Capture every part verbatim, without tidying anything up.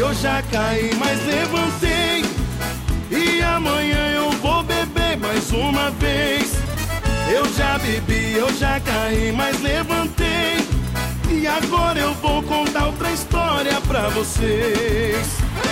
eu já caí, mas levantei. E amanhã eu vou beber mais uma vez. Eu já bebi, eu já caí, mas levantei. E agora eu vou contar outra história pra vocês.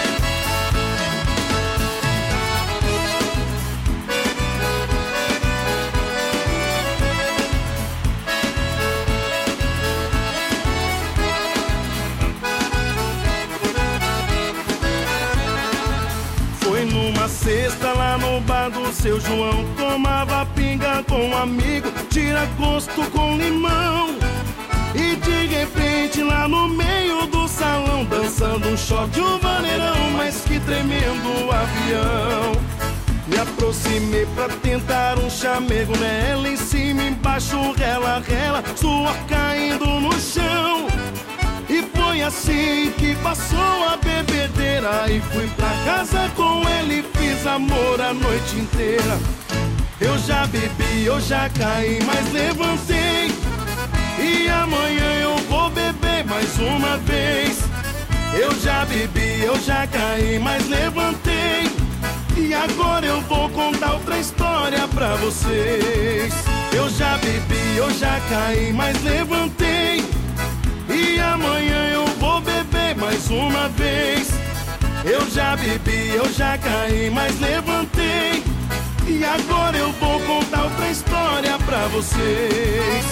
Foi numa sexta lá no bar do seu João. Tomava pinga com um amigo, tira gosto com limão. E de repente lá no meio do salão, dançando um shot, um vaneirão, mas que tremendo avião. Me aproximei pra tentar um chamego nela, em cima, embaixo, rela, rela, suor caindo no chão. E foi assim que passou a bebedeira. E fui pra casa com ele, fiz amor a noite inteira. Eu já bebi, eu já caí, mas levantei. E amanhã eu vou beber mais uma vez. Eu já bebi, eu já caí, mas levantei. E agora eu vou contar outra história pra vocês. Eu já bebi, eu já caí, mas levantei. E amanhã eu vou beber mais uma vez. Eu já bebi, eu já caí, mas levantei. E agora eu vou contar outra história pra vocês.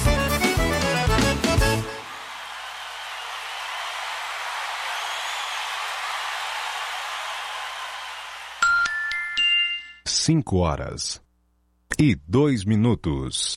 Cinco horas e dois minutos.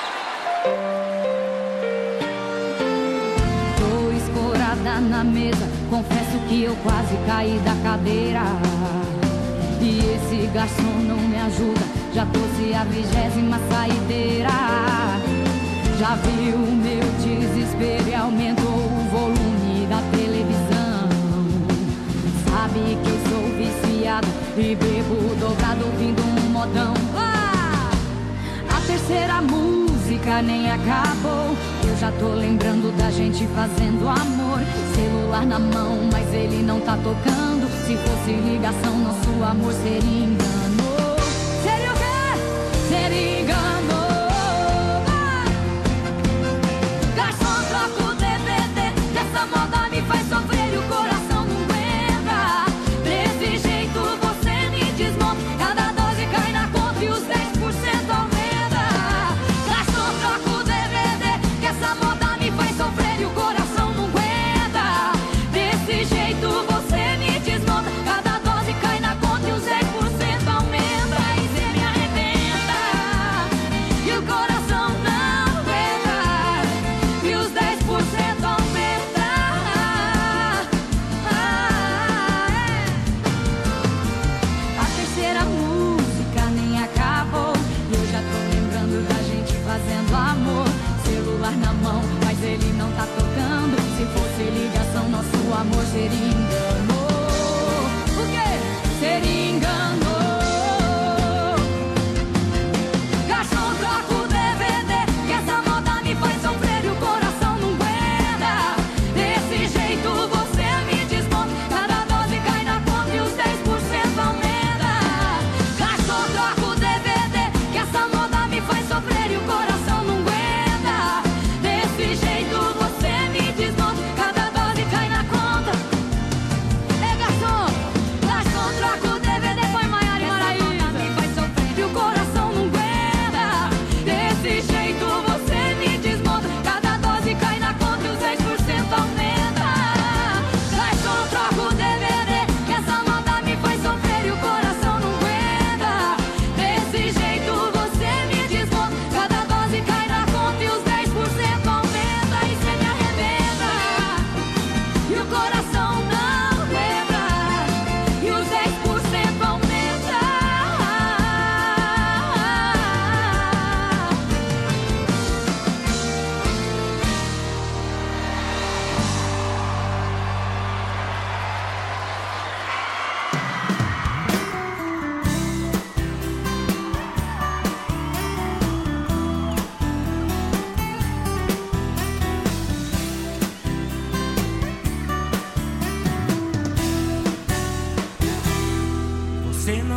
Tô escorada na mesa, confesso que eu quase caí da cadeira. E esse garçom não me ajuda, já trouxe a vigésima saideira. Já viu o meu desespero e aumentou o volume da televisão. Sabe que eu sou viciado e bebo dobrado ouvindo um modão. Ah! A terceira música nem acabou, eu já tô lembrando da gente fazendo amor. Celular na mão, mas ele não tá tocando. Se fosse ligação, nosso amor seria engano. Seria o quê? Seria engano. Ah! Garçom, troca o D V D, que essa moda me faz sofrer e o coração não aguenta. Desse jeito você me desmonta, cada dose cai na conta e os dez por cento aumenta. Garçom, troca o D V D, que essa moda me faz sofrer e o coração não aguenta. Desse jeito você me desmonta, cada dose cai na conta e os dez por cento aumenta. E cê me arrebenta e o coração não aguenta, e os dez por cento aumenta. Ah, é. A terceira música nem acabou, eu já tô lembrando da gente fazendo amor. Celular na mão, mas ele não tá tocando. Se fosse ligação, nosso amor seria engano. O quê? Seria engano. Garçom, troca o D V D, que essa moda me faz sofrer e o coração não aguenta. Desse jeito você me desmonta, cada dose cai na conta e os dez por cento aumenta. Garçom, troca o D V D, que essa moda me faz sofrer e o coração não aguenta. Desse jeito você me desmonta, cada dose cai na conta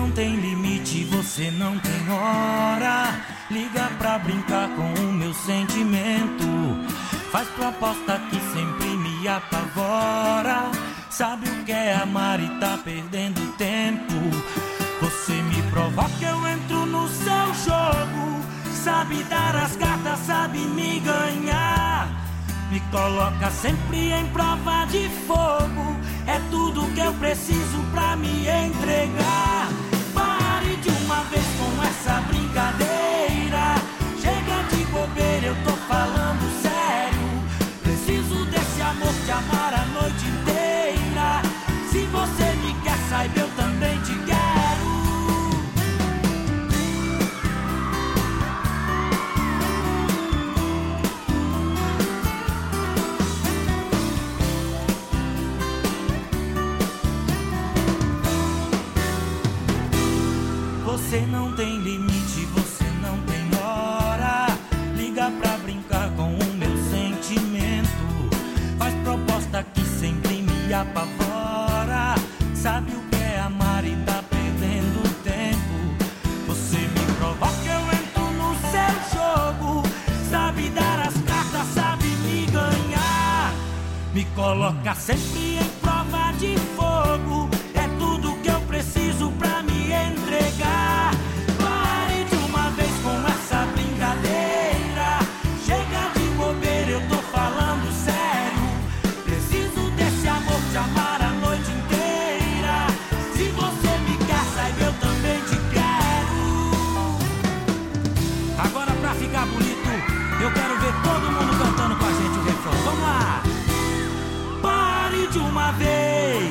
não tem limite, você não tem hora. Liga pra brincar com o meu sentimento. Faz proposta que sempre me apavora. Sabe o que é amar e tá perdendo tempo. Você me provoca, eu entro no seu jogo. Sabe dar as cartas, sabe me ganhar. Me coloca sempre em prova de fogo. É tudo que eu preciso pra me entregar. Pare de uma vez com essa brincadeira. Chega de bobeira, eu tô falando sério. Preciso desse amor, te amar a noite inteira. Se você me quer, saiba, eu também te quero. Você não tem limite, você não tem hora. Liga pra brincar com o meu sentimento. Faz proposta que sempre me apavora. Sabe o que é amar e tá perdendo tempo. Você me provoca, eu entro no seu jogo. Sabe dar as cartas, sabe me ganhar. Me coloca sempre em prova de fogo. É tudo que eu preciso pra me entregar. Pare de uma vez com essa brincadeira. Chega de bobeira, eu tô falando sério. Preciso desse amor, te amar a noite inteira. Se você me quer, saiba, eu também te quero. Agora pra ficar bonito, eu quero ver todo mundo cantando com a gente o refrão. Vamos lá! Pare de uma vez.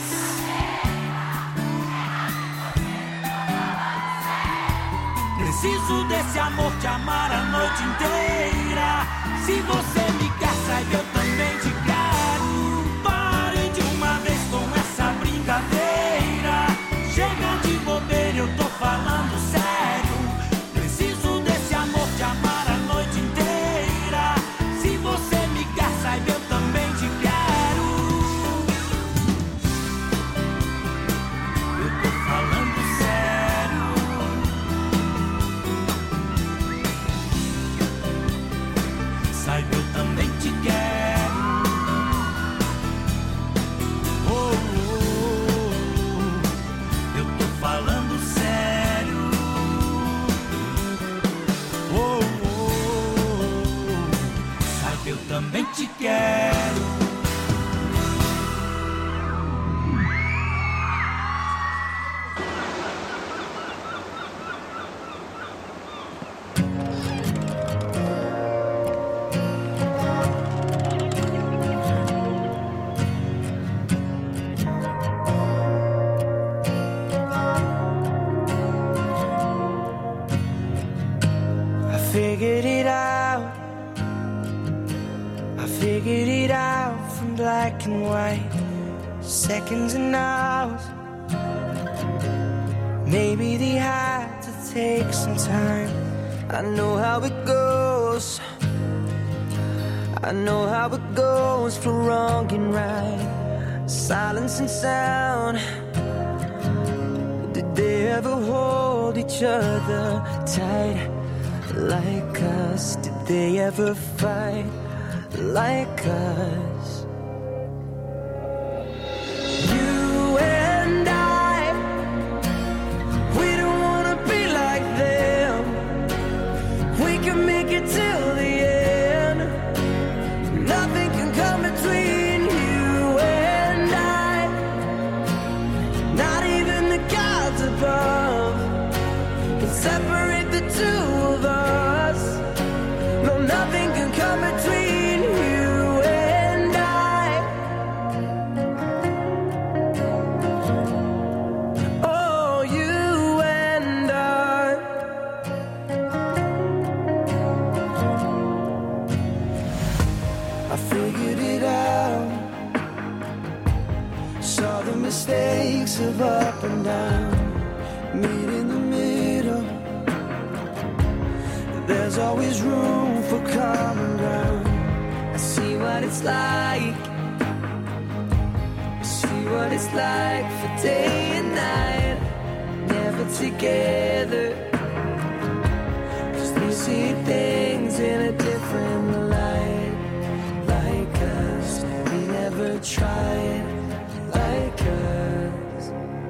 Preciso desse amor, te amar a noite inteira. Se você me quer, saiba, eu também te quero. Pare de uma vez com essa brincadeira. Chega de bobeira, eu tô falando sério. Preciso desse amor, te amar a noite inteira. Se você me quer, saiba, eu também te quero. Eu tô falando sério. Saiba, eu também te quero. Oh, oh, oh. Eu tô falando sério. Oh, oh, oh. Saiba, eu também te quero. Figured it out, I figured it out from black and white, seconds and hours. Maybe they had to take some time. I know how it goes, I know how it goes for wrong and right. Silence and sound, did they ever hold each other tight? Like us, did they ever fight like us? You and I, we don't wanna be like them. We can make it till the end. Nothing can come between you and I. Not even the gods above can separate the two of us. No, nothing can come between you and I. Oh, you and I. I figured it out. Saw the mistakes of up and down. Meet in the middle. There's always room for common ground. I see what it's like. I see what it's like for day and night. Never world together, 'cause they see things in a different light. Like us, we never tried. Like us,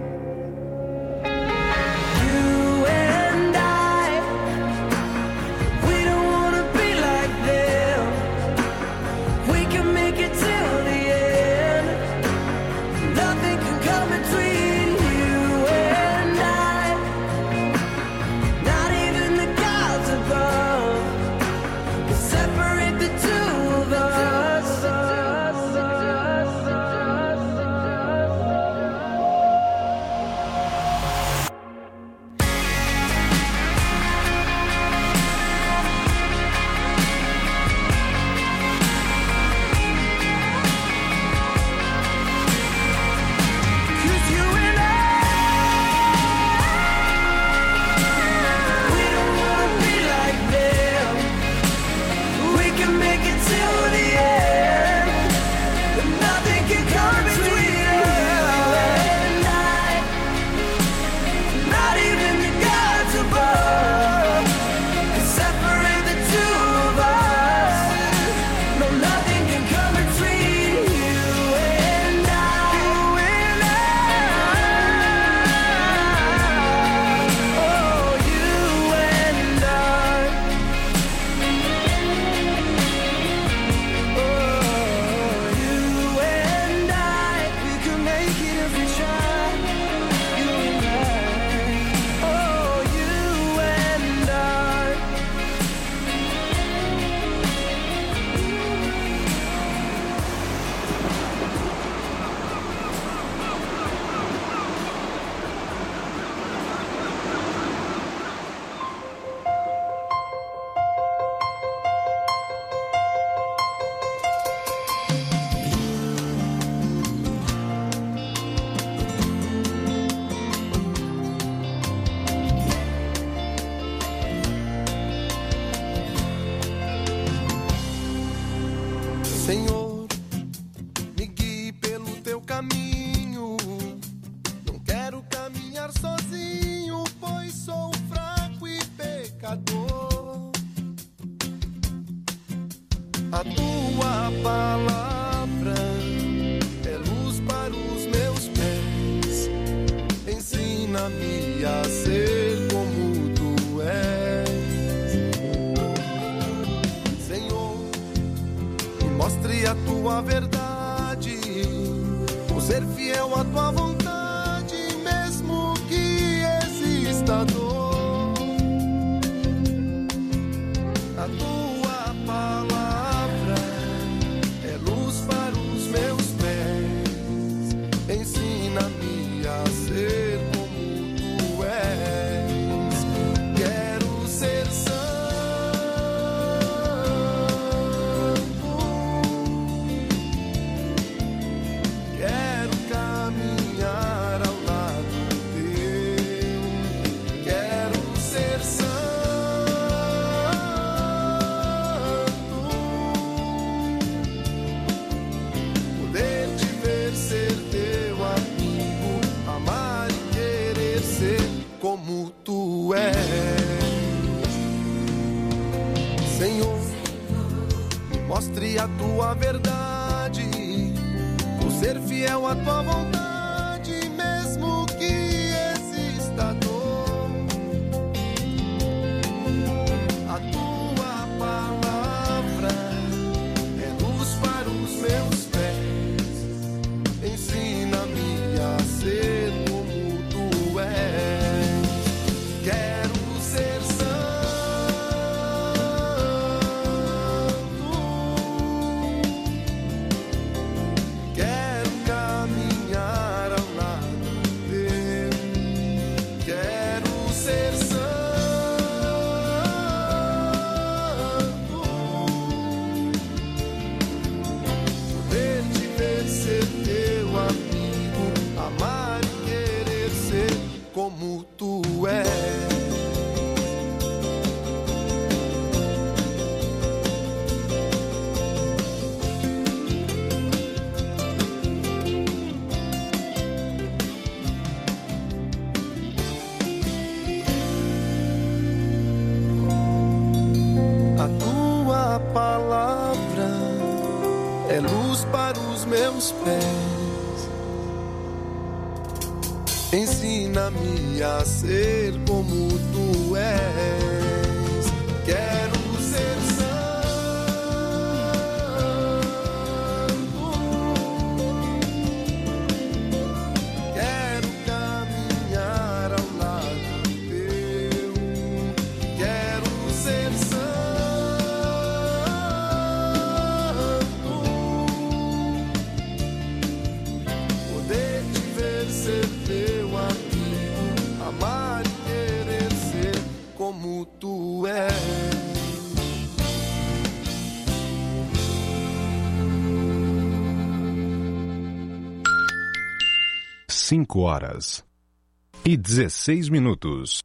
you and I, we don't wanna be like them. We can make it till the end. Nothing can come between you and I. Not even the gods above can separate the two of us. Senhor, me guie pelo teu caminho. Não quero caminhar sozinho, pois sou fraco e pecador. A tua palavra é luz para os meus pés. Ensina-me a ser como tu és. Senhor, mostre a tua verdade, vou ser fiel à tua vontade, mesmo que exista dor. A tua palavra é luz para os meus pés. Ensina-me a ser como tu és. Quero ser santo. Como tu és, Senhor, me mostre a tua verdade, vou ser fiel à tua vontade, mesmo que exista dor. A tua palavra é luz para os meus pés, ensina-me a ser como tu és. Quero ser santo, quero caminhar é luz para os meus pés. Ensina-me a ser como tu és. Quero ser santo, quero caminhar ao lado teu, quero ser santo, poder te ver, ser teu amigo, amar e querer ser como tu és. Cinco horas e dezesseis minutos.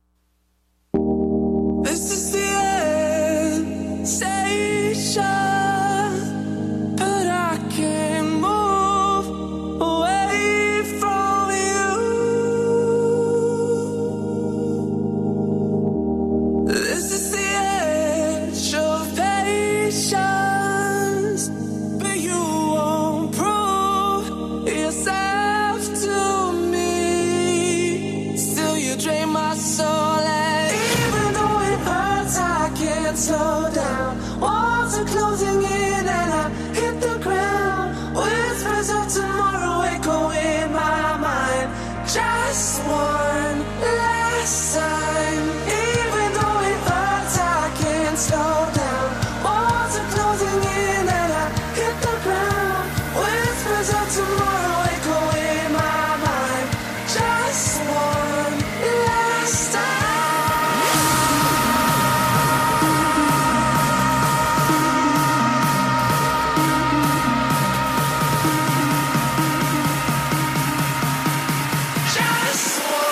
This is the end station, but I can't move away from you. This is the edge of patience, but you won't prove yourself to me. Still you drain my soul, and even though it hurts, I can't slow down. Walls are closing in and I hit the ground. Whispers of tomorrow echo in my mind. Just one last time. Even though it hurts, I can't slow down. Walls are closing in and I hit the ground. Whispers of tomorrow echo in my mind. Just one last time. Just one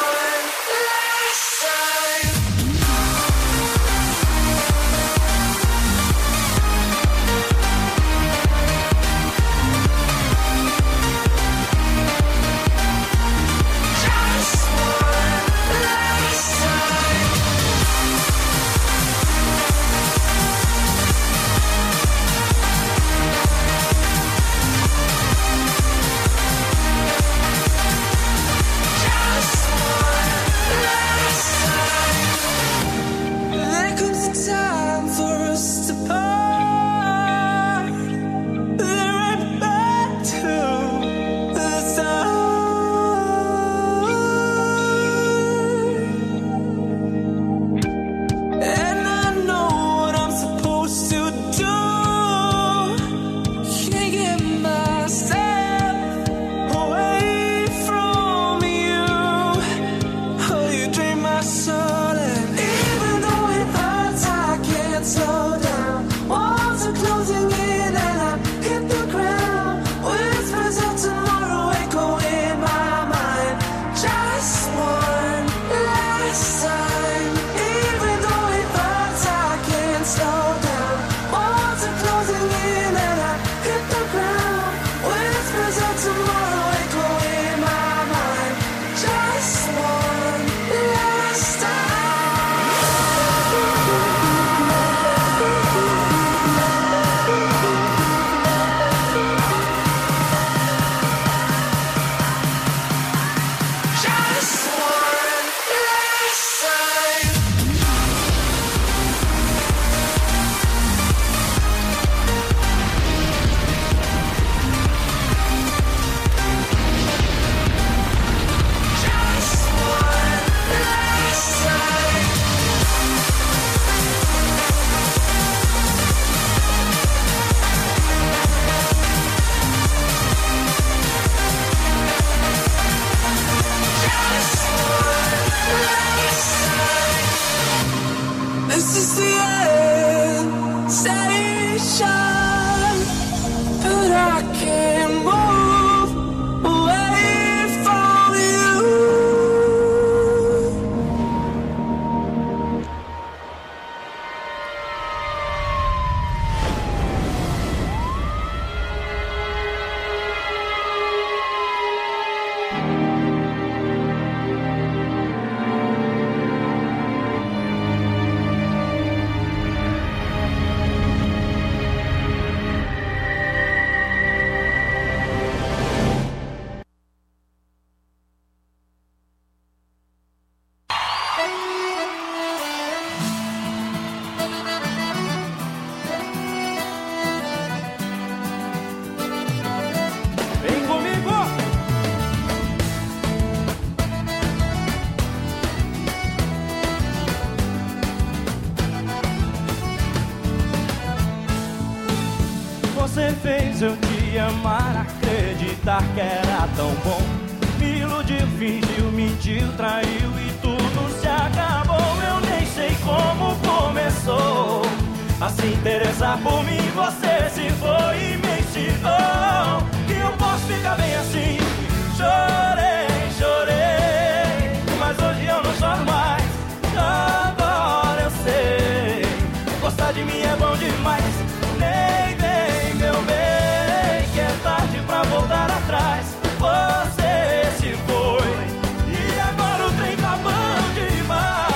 fez eu te amar, acreditar que era tão bom. Me iludiu, fingiu, mentiu, traiu e tudo se acabou. Eu nem sei como começou a se interessar por mim. Você se foi e me ensinou que eu posso ficar bem assim. Chorei, chorei, mas hoje eu não choro mais. Agora eu sei, gostar de mim é bom demais. Nem vem, meu bem, que é tarde pra voltar atrás. Você se foi e agora o trem tá bom demais.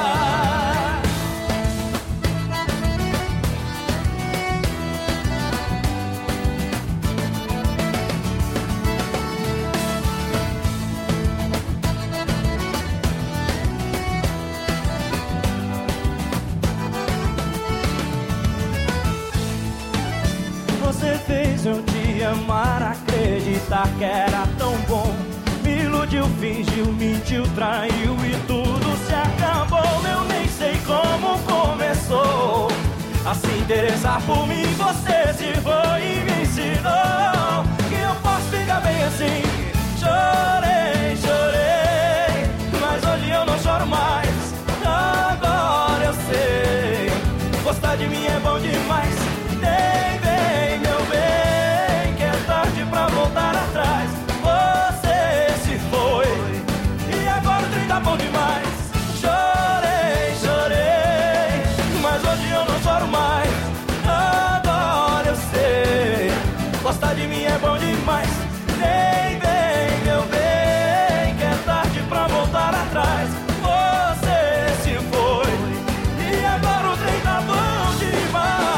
Você fez eu te amar, acreditar que era tão bom. Me iludiu, fingiu, mentiu, traiu e tudo se acabou. Eu nem sei como começou a se interessar por mim. Você se foi e me ensinou que eu posso ficar bem assim. Chorei, chorei, mas hoje eu não choro mais. Agora eu sei, gostar de mim é bom demais. Nem vem, meu bem, que é tarde pra voltar atrás. Você se foi e agora o trem tá bom demais. Chorei, chorei, mas hoje eu não choro mais. Agora eu sei, gostar de mim é bom demais. Nem vem, meu bem, que é tarde pra voltar atrás. Você se foi e agora o trem tá bom demais.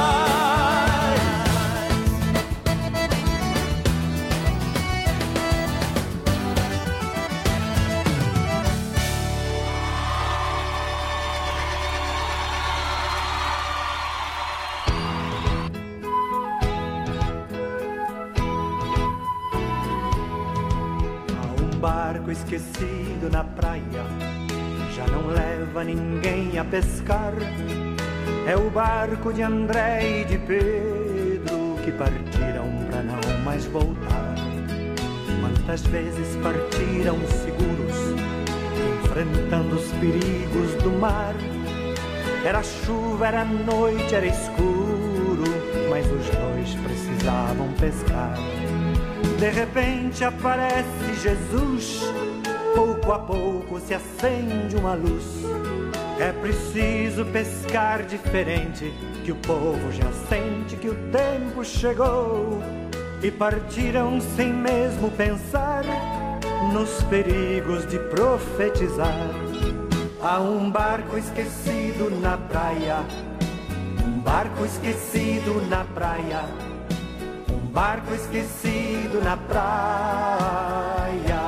Barco esquecido na praia, já não leva ninguém a pescar. É o barco de André e de Pedro que partiram pra não mais voltar. Quantas vezes partiram seguros, enfrentando os perigos do mar. Era chuva, era noite, era escuro, mas os dois precisavam pescar. De repente aparece Jesus, pouco a pouco se acende uma luz. É preciso pescar diferente, que o povo já sente que o tempo chegou. E partiram sem mesmo pensar nos perigos de profetizar. Há um barco esquecido na praia, um barco esquecido na praia, um barco esquecido na praia.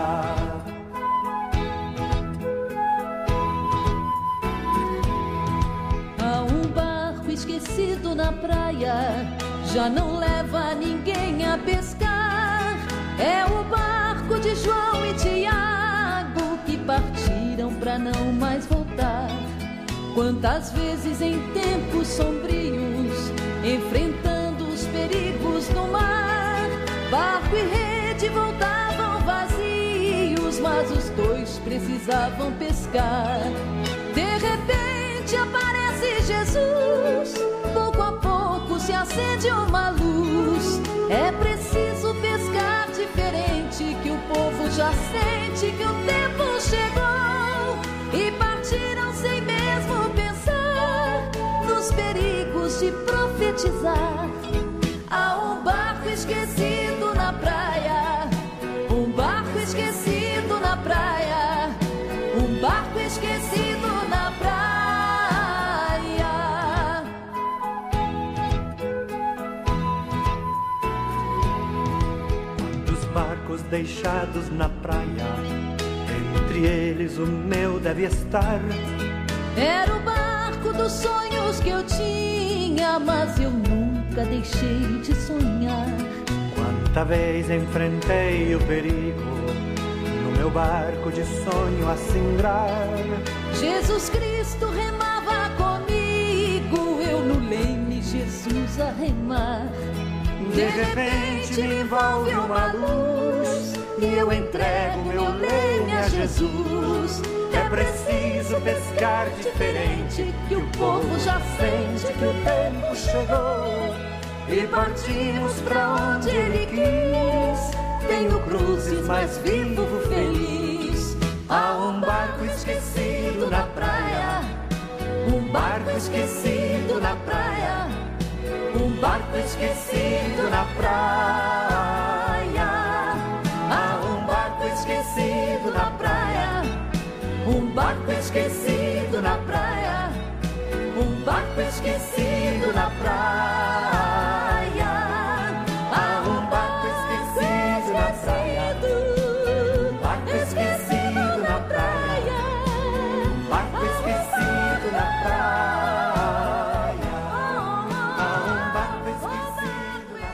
Há um barco esquecido na praia, já não leva ninguém a pescar. É o barco de João e Tiago que partiram pra não mais voltar. Quantas vezes em tempos sombrios, enfrentando os perigos do mar, barco e rede voltavam vazios, mas os dois precisavam pescar. De repente aparece Jesus, pouco a pouco se acende uma luz. É preciso pescar diferente, que o povo já sente que o tempo chegou. E partiram sem mesmo pensar nos perigos de profetizar. Há um barco esquecido na praia, um barco esquecido na praia, um barco esquecido na praia. Quantos barcos deixados na praia, entre eles o meu deve estar. Era o barco dos sonhos que eu tinha, mas eu nunca deixei de sonhar. Quanta vez enfrentei o perigo, no meu barco de sonho a singrar. Jesus Cristo remava comigo, eu no leme Jesus a remar. De repente me envolve uma luz e eu entrego meu leme a Jesus. É preciso pescar diferente, que o povo já sente que o tempo chegou. E partimos pra onde ele quis. Tenho cruzes, mas vivo feliz. Há um barco esquecido na praia, um barco esquecido na praia, um barco esquecido na praia. Há um barco esquecido na praia, um barco esquecido na praia, um barco esquecido na praia. Há um barco esquecido na praia, um barco esquecido na praia, um barco esquecido na praia. Há um barco esquecido na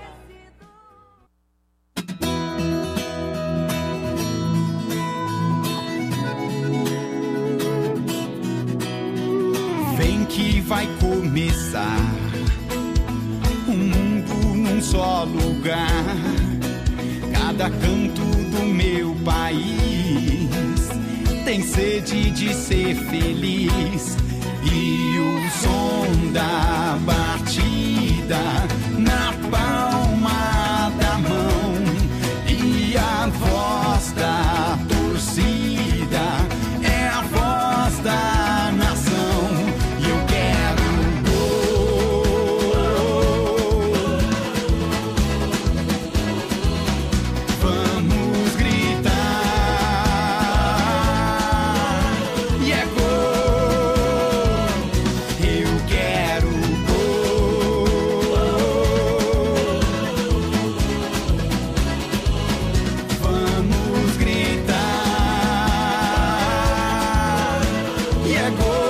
praia. Vem que vai começar um mundo num só lugar. Cada canto do meu país tem sede de ser feliz. E o som da batida na palma da mão e a voz da torcida é a voz da nação. E eu quero gol. Vamos gritar. E é gol. Eu quero gol. Vamos gritar. E é gol.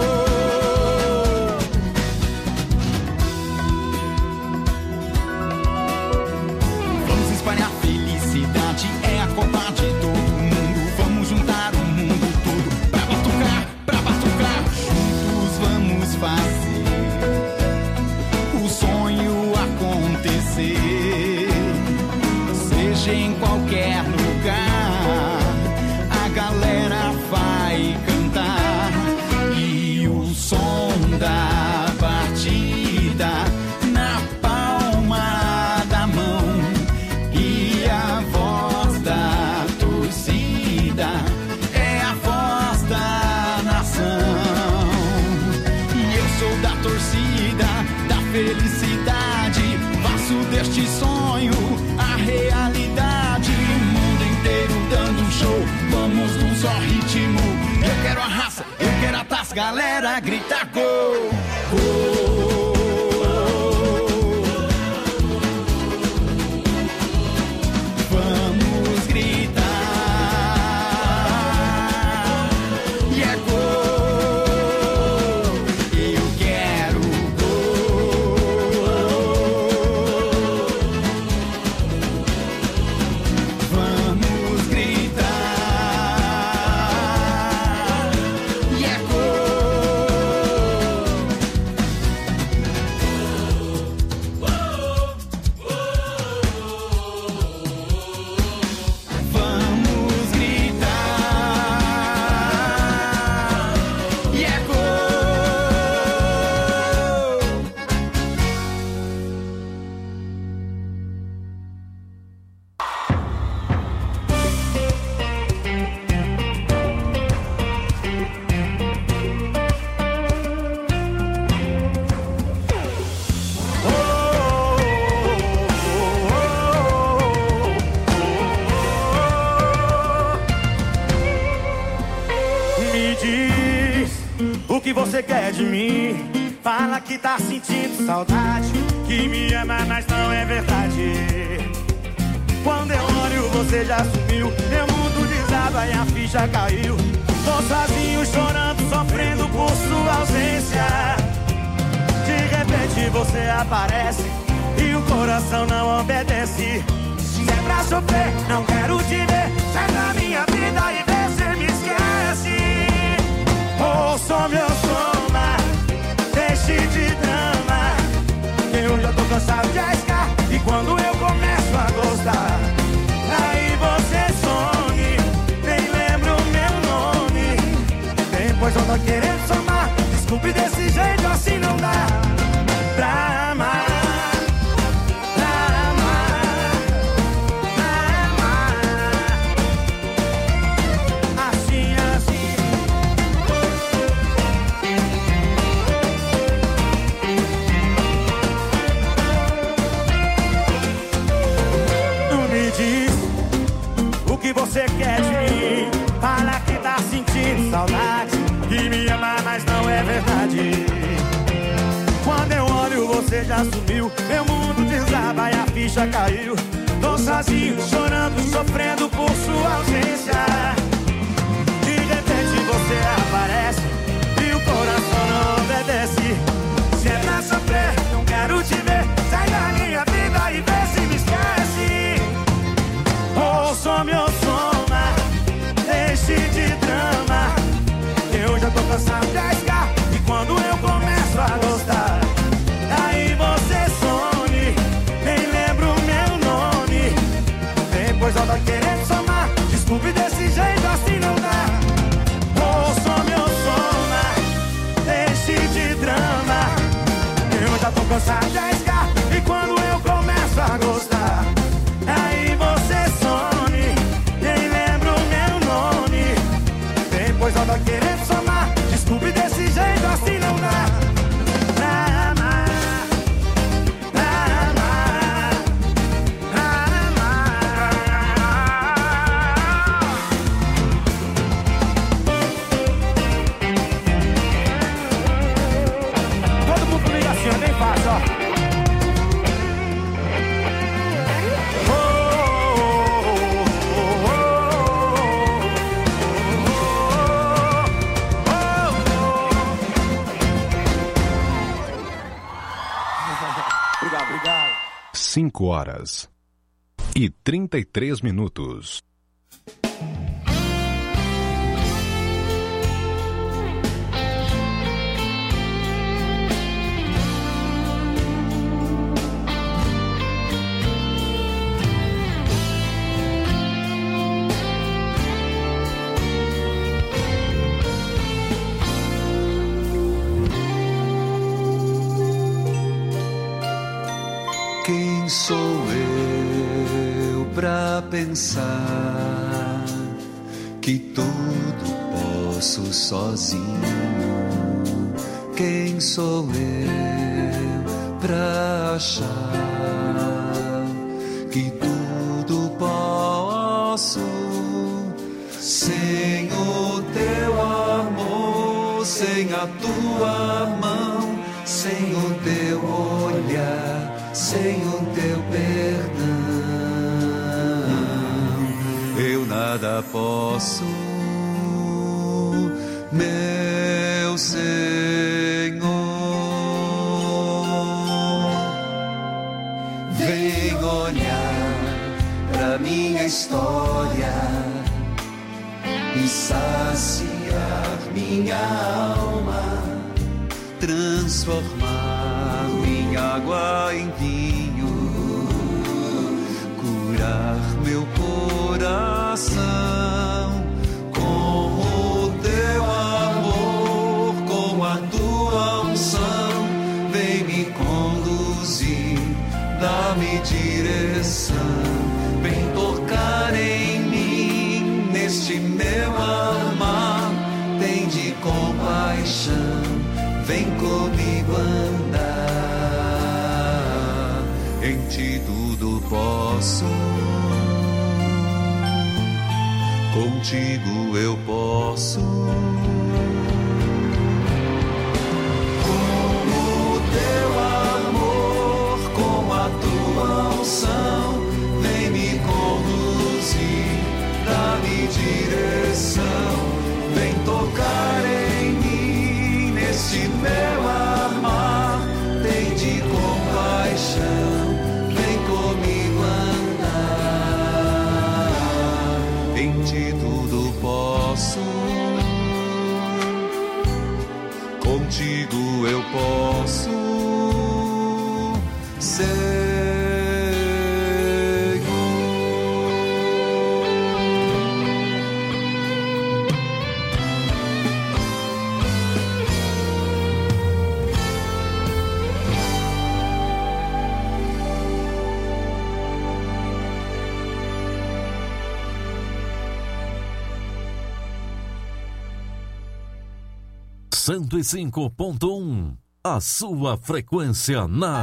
Vamos espalhar felicidade, é a Copa de todo mundo. Vamos juntar o mundo todo pra batucar, pra batucar. Juntos vamos fazer o sonho acontecer. Seja em qualquer lugar, a galera vai cantar. E o som da batida na palma da mão e a voz da torcida é a voz da nação. E eu sou da torcida, da felicidade, faço deste sonho a realidade. O mundo inteiro dando um show, vamos num só ritmo. Eu quero a raça, eu quero a taça, galera grita gol, gol. Vamos gritar. E é gol. Eu quero gol. Vamos gritar. E é gol. Vamos gritar. E é gol. Me diz o que você quer de mim. Fala que tá sentindo saudade, que me ama, mas não é verdade. Quando eu olho, você já sumiu. Meu mundo desaba e a ficha caiu. Tô sozinho, chorando, sofrendo por sua ausência. De repente você aparece e o coração não obedece. Se é pra sofrer, não quero te ver. Sai da minha vida e vê se me esquece. Ouça meu soma, deixe de drama. Eu já tô cansado de arriscar. que você quer de mim? Fala que tá sentindo saudade, que me ama, mas não é verdade. Quando eu olho você já sumiu, meu mundo desaba e a ficha caiu. Tô sozinho, chorando, sofrendo por sua ausência. De repente você aparece e o coração não obedece. Se é pra sofrer, não quero te ver. Sai da minha vida e vê se me esquece. Ou some ou soma, deixe de drama. Eu já tô cansado de arriscar, e quando eu começo a gostar, aí você some, nem lembro meu nome. Depois eu tô querendo somar, desculpe desse jeito assim não dá. Ou some ou soma, deixe de drama. Eu já tô cansado de arriscar, e quando eu começo a gostar, aí você some, nem lembro meu nome. Depois eu tô querendo somar, desculpe desse jeito assim não dá. Pra amar, pra amar, pra amar. Todo mundo comigo assim, é bem fácil, ó. Cinco horas e trinta e três minutos. Quem sou eu pra pensar que tudo posso sozinho? Quem sou eu pra achar que tudo posso sem o teu amor, sem a tua mão, sem o teu olhar, sem o teu perdão, eu nada posso, meu Senhor. Vem olhar pra minha história e saciar minha alma, transformar minha água em vinho, curar meu coração com o teu amor, com a tua unção. Vem me conduzir, dá-me direção, vem tocar em mim, neste meu amar, tem de compaixão, vem comigo andar, em ti tudo posso, contigo eu posso. Com o teu amor, com a tua unção, vem me conduzir, dá-me direção, vem tocar em mim, neste meu amar, tem de compaixão, vem comigo andar, em ti tudo posso, contigo eu posso ser. cento e cinco ponto um, a sua frequência na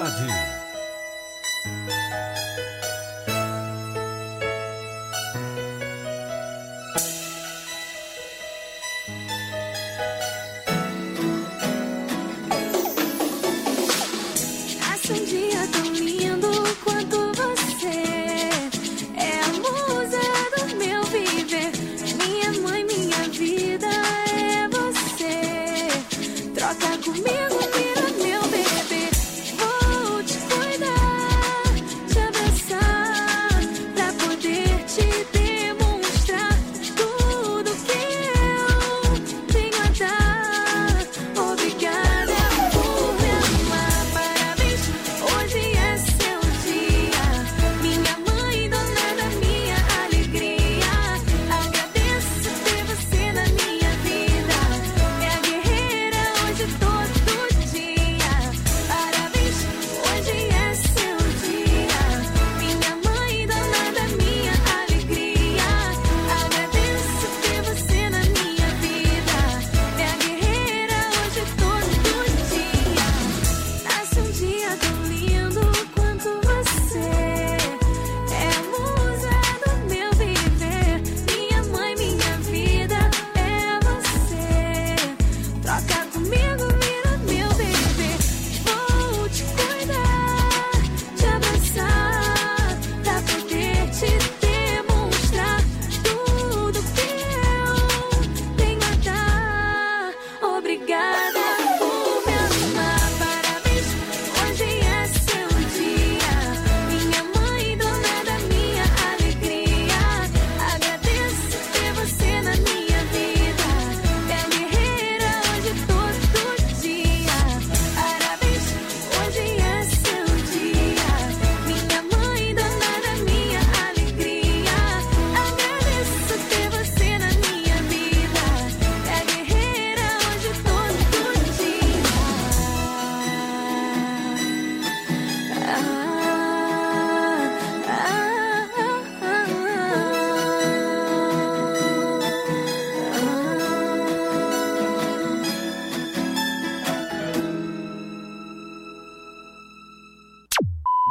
cidade.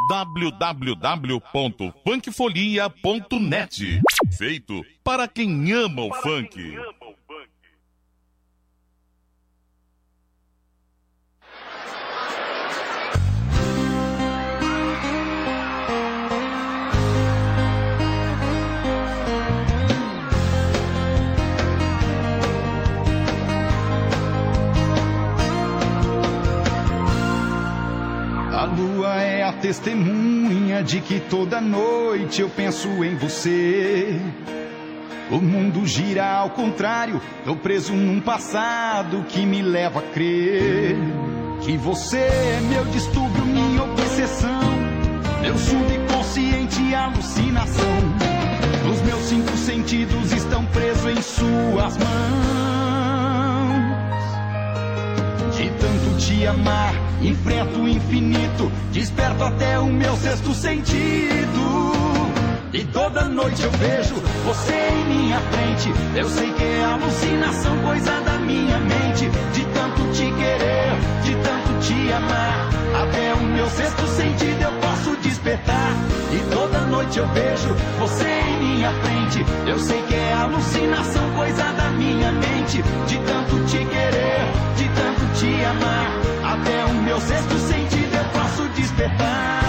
w w w ponto funkfolia ponto net. Feito para quem ama o funk. A lua é a testemunha de que toda noite eu penso em você. O mundo gira ao contrário, tô preso num passado que me leva a crer que você é meu distúrbio, minha obsessão, meu subconsciente alucinação. Os meus cinco sentidos estão presos em suas mãos. De tanto te amar, enfrento o infinito, desperto até o meu sexto sentido. E toda noite eu vejo você em minha frente. Eu sei que é alucinação, coisa da minha mente. De tanto te querer, de tanto te amar, até o meu sexto sentido eu posso despertar. E toda noite eu vejo você em minha frente. Eu sei que é alucinação, coisa da minha mente. De tanto te querer, de tanto te amar, até o meu sexto sentido eu posso despertar.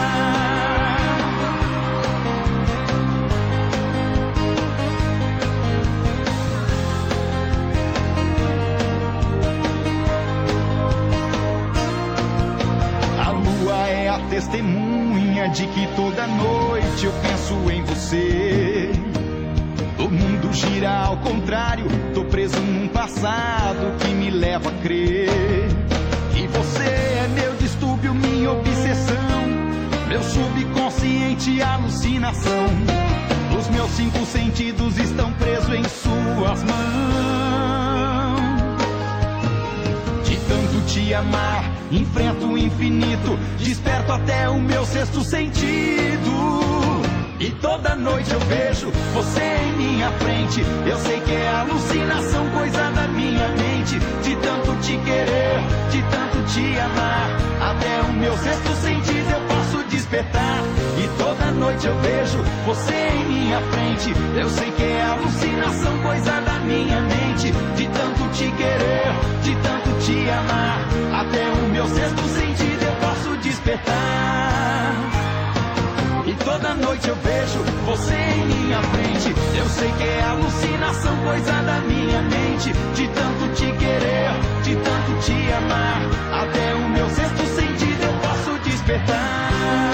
A lua é a testemunha de que toda noite eu penso em você. O mundo gira ao contrário, tô preso num passado que me leva a crer que você é meu distúrbio, minha obsessão, meu subconsciente alucinação. Os meus cinco sentidos estão presos em suas mãos. De tanto te amar, enfrento o infinito, desperto até o meu sexto sentido. E toda noite eu vejo você em minha frente. Eu sei que é alucinação, coisa da minha mente. De tanto te querer, de tanto te amar, até o meu sexto sentido eu posso despertar. E toda noite eu vejo você em minha frente. Eu sei que é alucinação, coisa da minha mente. De tanto te querer, de tanto te amar, até o meu sexto sentido eu posso despertar. E toda noite eu vejo você em minha frente. Eu sei que é alucinação, coisa da minha mente. De tanto te querer, de tanto te amar, até o meu sexto sentido eu posso despertar.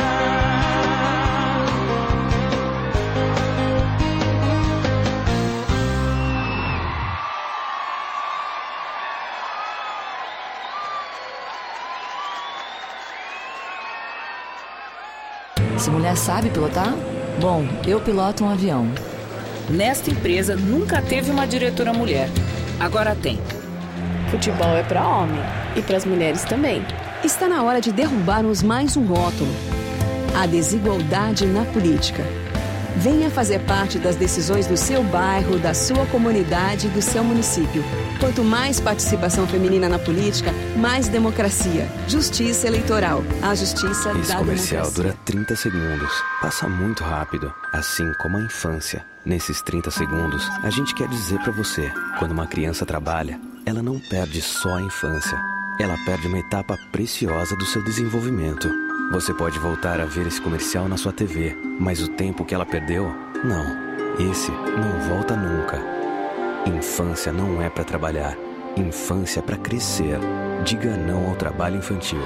Essa mulher sabe pilotar? Bom, eu piloto um avião. Nesta empresa nunca teve uma diretora mulher. Agora tem. Futebol é para homem e para as mulheres também. Está na hora de derrubarmos mais um rótulo: a desigualdade na política. Venha fazer parte das decisões do seu bairro, da sua comunidade e do seu município. Quanto mais participação feminina na política, mais democracia. Justiça eleitoral. A justiça Esse da comercial democracia. dura trinta segundos. Passa muito rápido, assim como a infância. Nesses trinta segundos, a gente quer dizer pra você: quando uma criança trabalha, ela não perde só a infância. Ela perde uma etapa preciosa do seu desenvolvimento. Você pode voltar a ver esse comercial na sua T V, mas o tempo que ela perdeu, não. Esse não volta nunca. Infância não é pra trabalhar. Infância é pra crescer. Diga não ao trabalho infantil.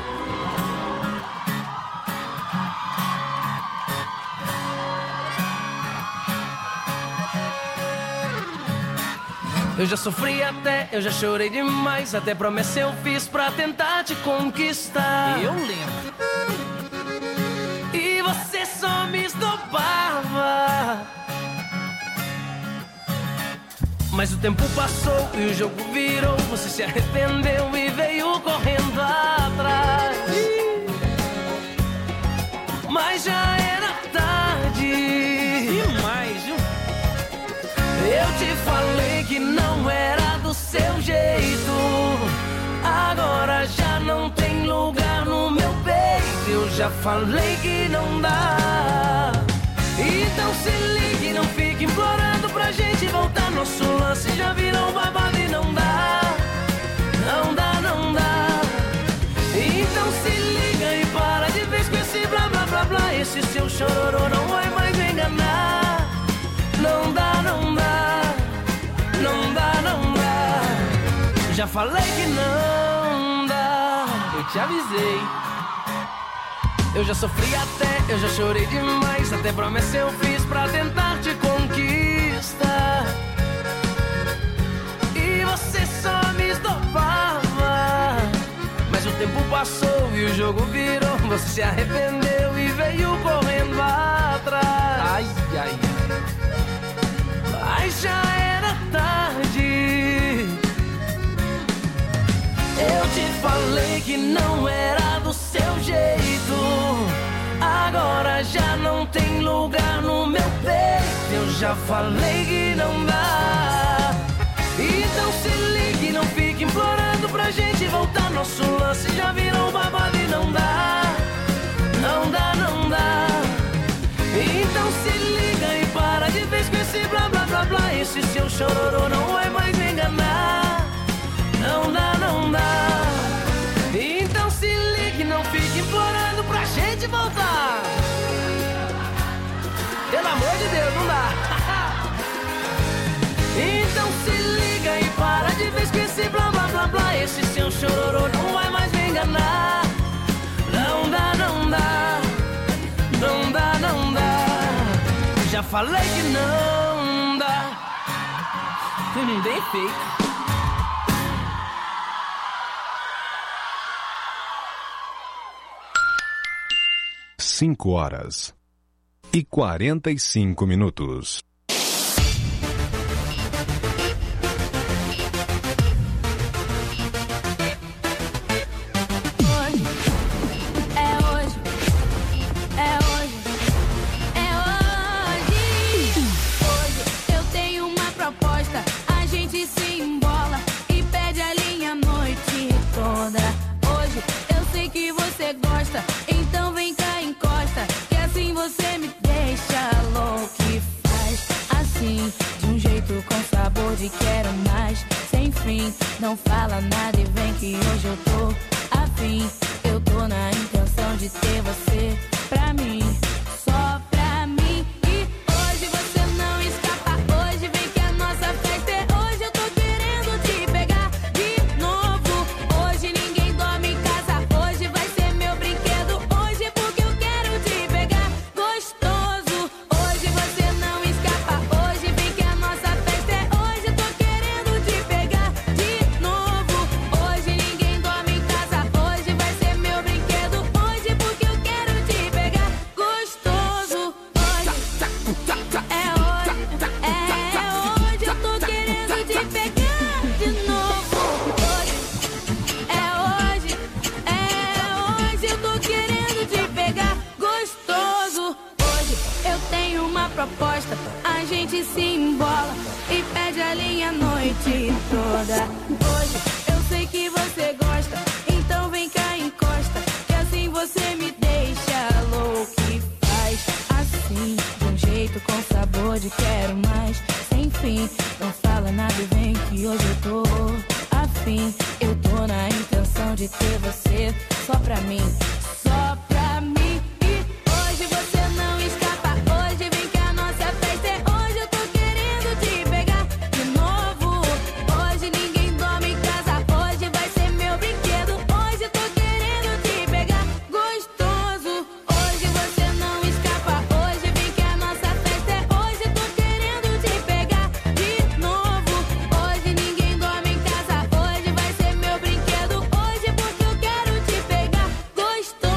Eu já sofri até, eu já chorei demais. Até promessa eu fiz pra tentar te conquistar. Eu lembro. E você só me esnobava. Mas o tempo passou e o jogo virou. Você se arrependeu e veio correndo atrás. Mas já era tarde. Demais, viu? Eu te falei que não era do seu jeito. Agora já não tem lugar no meu peito. Eu eu já falei que não dá. Então se ligue, não fique implorando pra gente voltar. Nosso lance já virou babado e não dá. Não dá, não dá. Então se liga e para de vez com esse blá blá blá blá. Esse seu chororô não vai mais me enganar. Não dá, não dá. Não dá, não dá. Já falei que não dá. Eu te avisei. Eu já sofri até, eu já chorei demais. Até promessa eu fiz pra tentar te conquistar. E você só me estopava. Mas o tempo passou e o jogo virou. Você se arrependeu e veio correndo atrás. Ai, ai, ai. Mas já era tarde. Eu te falei que não era do seu jeito. Agora já não tem lugar no meu peito. Eu já falei que não dá. Então se ligue, não fique implorando pra gente voltar. Nosso lance já virou babado e não dá. Não dá, não dá. Então se liga e para de vez com esse blá blá blá blá. Esse seu chororô não vai mais me enganar. Não dá, não dá. Então se ligue, não fique implorando pra gente voltar. Pelo amor de Deus, não dá. Então se liga e para de vez com esse blá blá blá blá. Esse seu chororô não vai mais me enganar. Não dá, não dá. Não dá, não dá. Já falei que não dá. Hum, bem feito. Cinco horas e quarenta e cinco minutos. Então vem cá, encosta, que assim você me deixa louco e faz assim, de um jeito com sabor de quero mais, sem fim. Não fala nada e vem que hoje eu tô afim. Eu tô na intenção de ter você pra mim, só pra mim. E hoje você não escapa, hoje vem que a nossa festa é hoje. Eu tô querendo te pegar de novo. Hoje ninguém dorme em casa, hoje vai ser meu brinquedo. Hoje porque eu quero te pegar gostoso. Hoje você não escapa, hoje vem que a nossa festa é hoje. Eu tô querendo te pegar de novo. Hoje ninguém dorme em casa, hoje vai ser meu brinquedo. Hoje porque eu quero te pegar gostoso. Hoje é hoje, é hoje. Eu tô querendo te pegar de novo. Hoje é hoje, é hoje. Eu tô querendo te pegar gostoso. Hoje eu tenho uma proposta, a gente se embola e perde a linha a noite toda. Hoje eu sei que você gosta, então vem cá, encosta, que assim você me deixa louco e faz assim, de um jeito com sabor de quero mais, sem fim. Não fala nada e vem que hoje eu tô afim. Eu tô na intenção de ter você só pra mim, só pra mim. E hoje você não escapa, hoje vem que a nossa festa é hoje. Eu tô querendo te pegar de novo. Hoje ninguém dorme em casa, hoje vai ser meu brinquedo. Hoje eu tô querendo te pegar gostoso. Hoje você não escapa, hoje vem que a nossa festa é hoje. Eu tô querendo te pegar de novo. Hoje ninguém dorme em casa, hoje vai ser meu brinquedo. Hoje porque eu quero te pegar gostoso.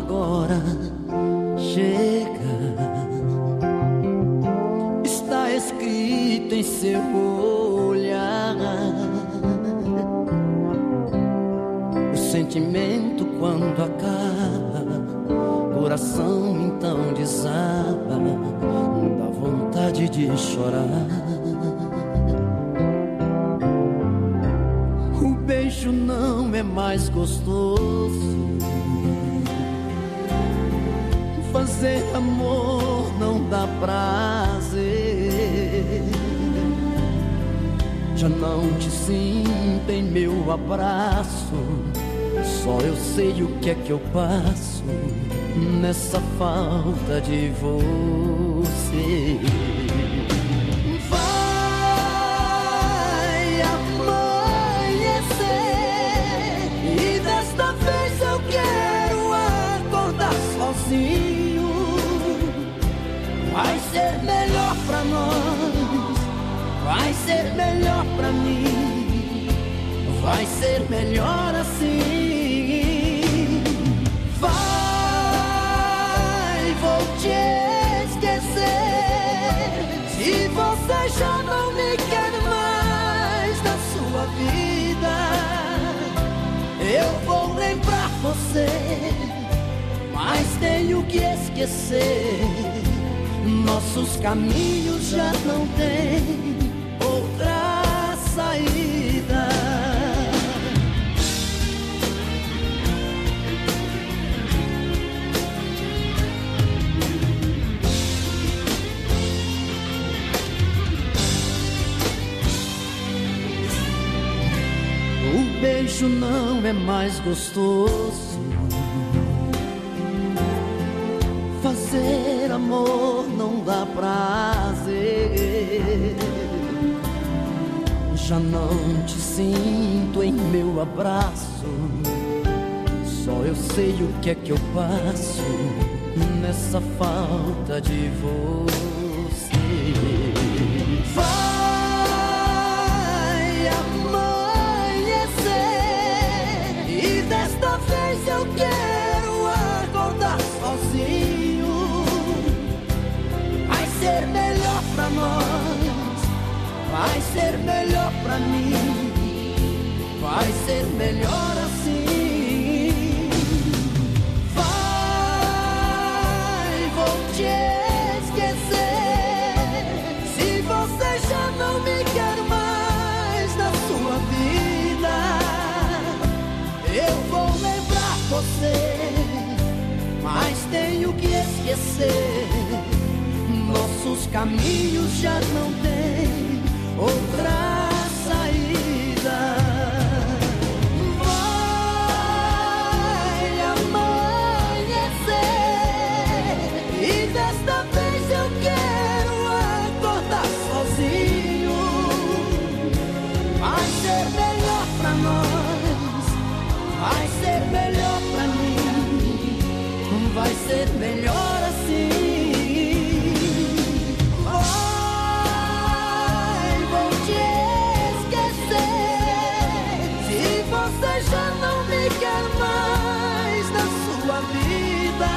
agora chega. Está escrito em seu olhar. O sentimento quando acaba, coração então desaba, dá vontade de chorar. O beijo não é mais gostoso, fazer amor não dá prazer. Já não te sinto em meu abraço, só eu sei o que é que eu passo nessa falta de você. Vai amanhecer e desta vez eu quero acordar sozinho. Vai ser melhor pra nós, vai ser melhor pra mim, vai ser melhor assim. Vai, vou te esquecer. Se você já não me quer mais na sua vida, eu vou lembrar você, mas tenho que esquecer. Nossos caminhos já não têm outra saída. O beijo não é mais gostoso, fazer amor não dá prazer. Já não te sinto em meu abraço, só eu sei o que é que eu passo nessa falta de você. Vai amanhecer e desta vez eu quero acordar sozinho. Vai ser melhor pra nós, vai ser melhor pra mim, vai ser melhor assim. Vai, vou te esquecer. Se você já não me quer mais na sua vida, eu vou lembrar você, mas tenho que esquecer. Nossos caminhos já não têm outra saída. Vai amanhecer e desta vez eu quero acordar sozinho. Vai ser melhor pra nós, vai ser melhor pra mim, vai ser melhor assim. Já não me quer mais na sua vida,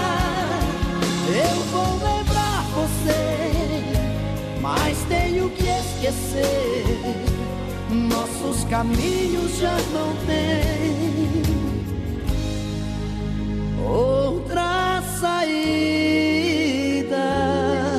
eu vou lembrar você, mas tenho que esquecer. Nossos caminhos já não têm outra saída.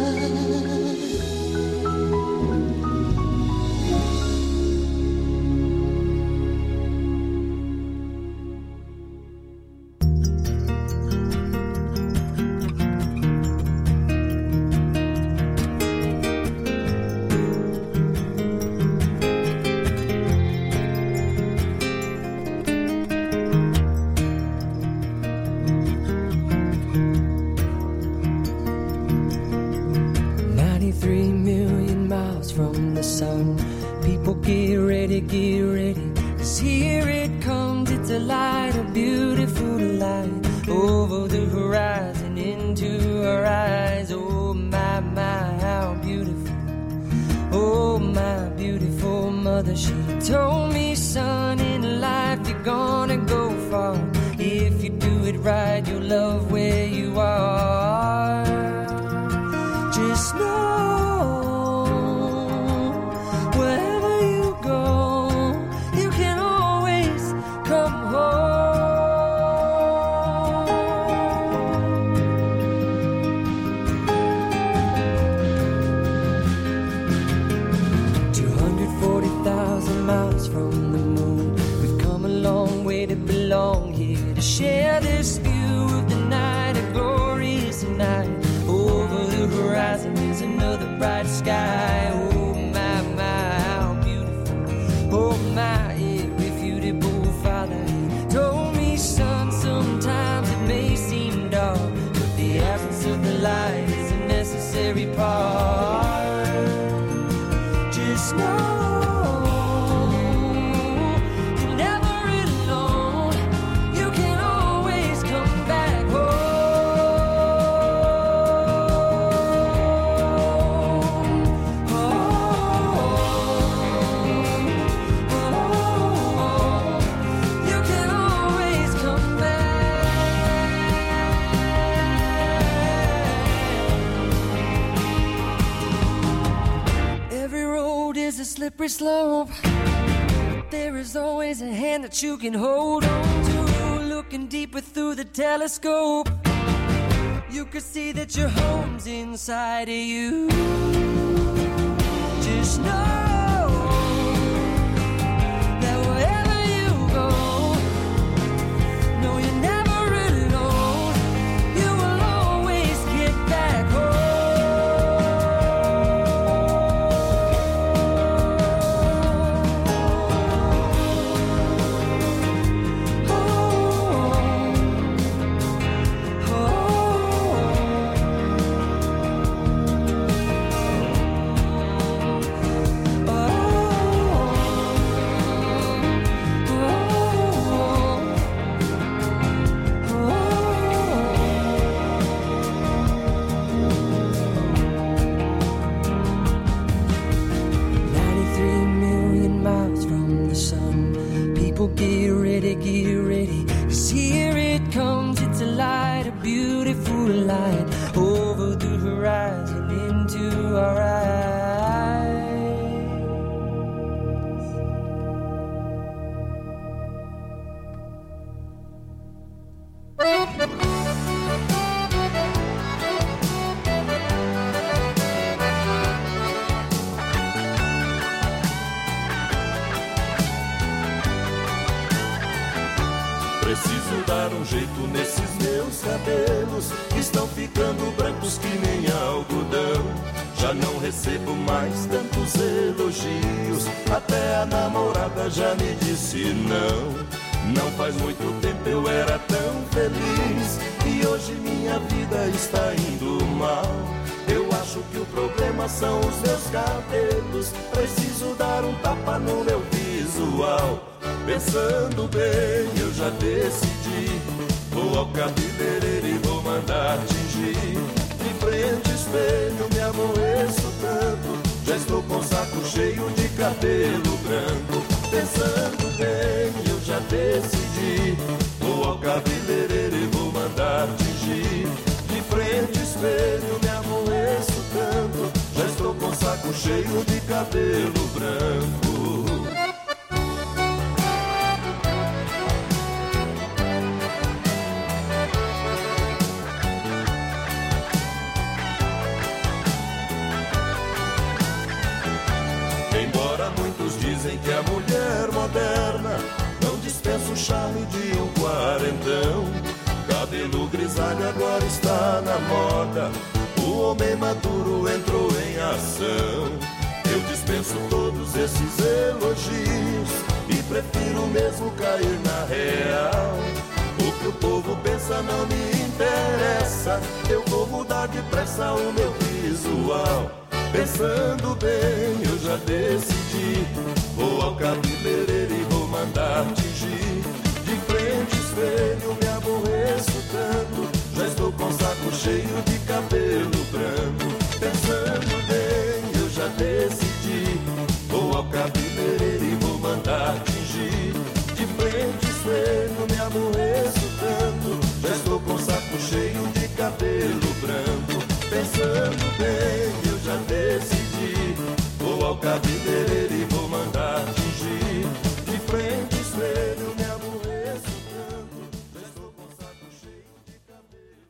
Get ready, get ready, 'cause here it comes, it's a light, a beautiful light, over the horizon, into our eyes. Oh my, my, how beautiful. Oh my beautiful mother, she told me, son, in life you're gonna go far. If you do it right, you'll love and there's another bright sky. Oh my, my, how beautiful. Oh my, irrefutable father. He told me, son, sometimes it may seem dark, but the absence of the light is a necessary part. Just know slippery slope. There is always a hand that you can hold on to. Looking deeper through the telescope, you could see that your home's inside of you. Just know that wherever you go, no, you're never alone. You will always get back home. Get ready, get ready, 'cause here it comes, it's a light, a beautiful light, over the horizon into our eyes. Preciso dar um jeito nesses meus cabelos, que estão ficando brancos que nem algodão. Já não recebo mais tantos elogios, até a namorada já me disse não. Não faz muito tempo eu era tão feliz, e hoje minha vida está indo mal. Eu acho que o problema são os meus cabelos, preciso dar um tapa no meu visual. Pensando bem, eu já decidi, vou ao cabeleireiro e vou mandar tingir. De frente espelho me aborreço tanto, já estou com o saco cheio de cabelo branco. Pensando bem, eu já decidi, vou ao cabeleireiro e vou mandar tingir. De frente espelho me aborreço tanto, já estou com o saco cheio de cabelo branco. Dizem que a mulher moderna não dispensa o charme de um quarentão. Cabelo grisalho agora está na moda, o homem maduro entrou em ação. Eu dispenso todos esses elogios e prefiro mesmo cair na real. O que o povo pensa não me interessa, eu vou mudar depressa o meu visual. Pensando bem, eu já decidi, vou ao cabeleireiro e vou mandar tingir. De frente espelho me aborreço tanto, já estou com o saco cheio de cabelo branco. Pensando bem, eu já decidi, vou ao cabeleireiro e vou mandar tingir. De frente espelho me aborreço tanto, já estou com o saco cheio de cabelo branco. Pensando bem, eu já decidi, vou ao cabeleireiro e vou mandar tingir. De frente espelho me aborreço tanto, já estou com o saco cheio de cabelo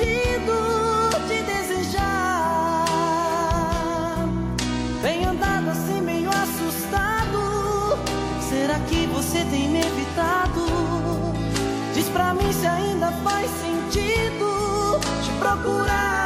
sentido de desejar. Vem andado assim meio assustado. Será que você tem me evitado? Diz pra mim se ainda faz sentido te procurar.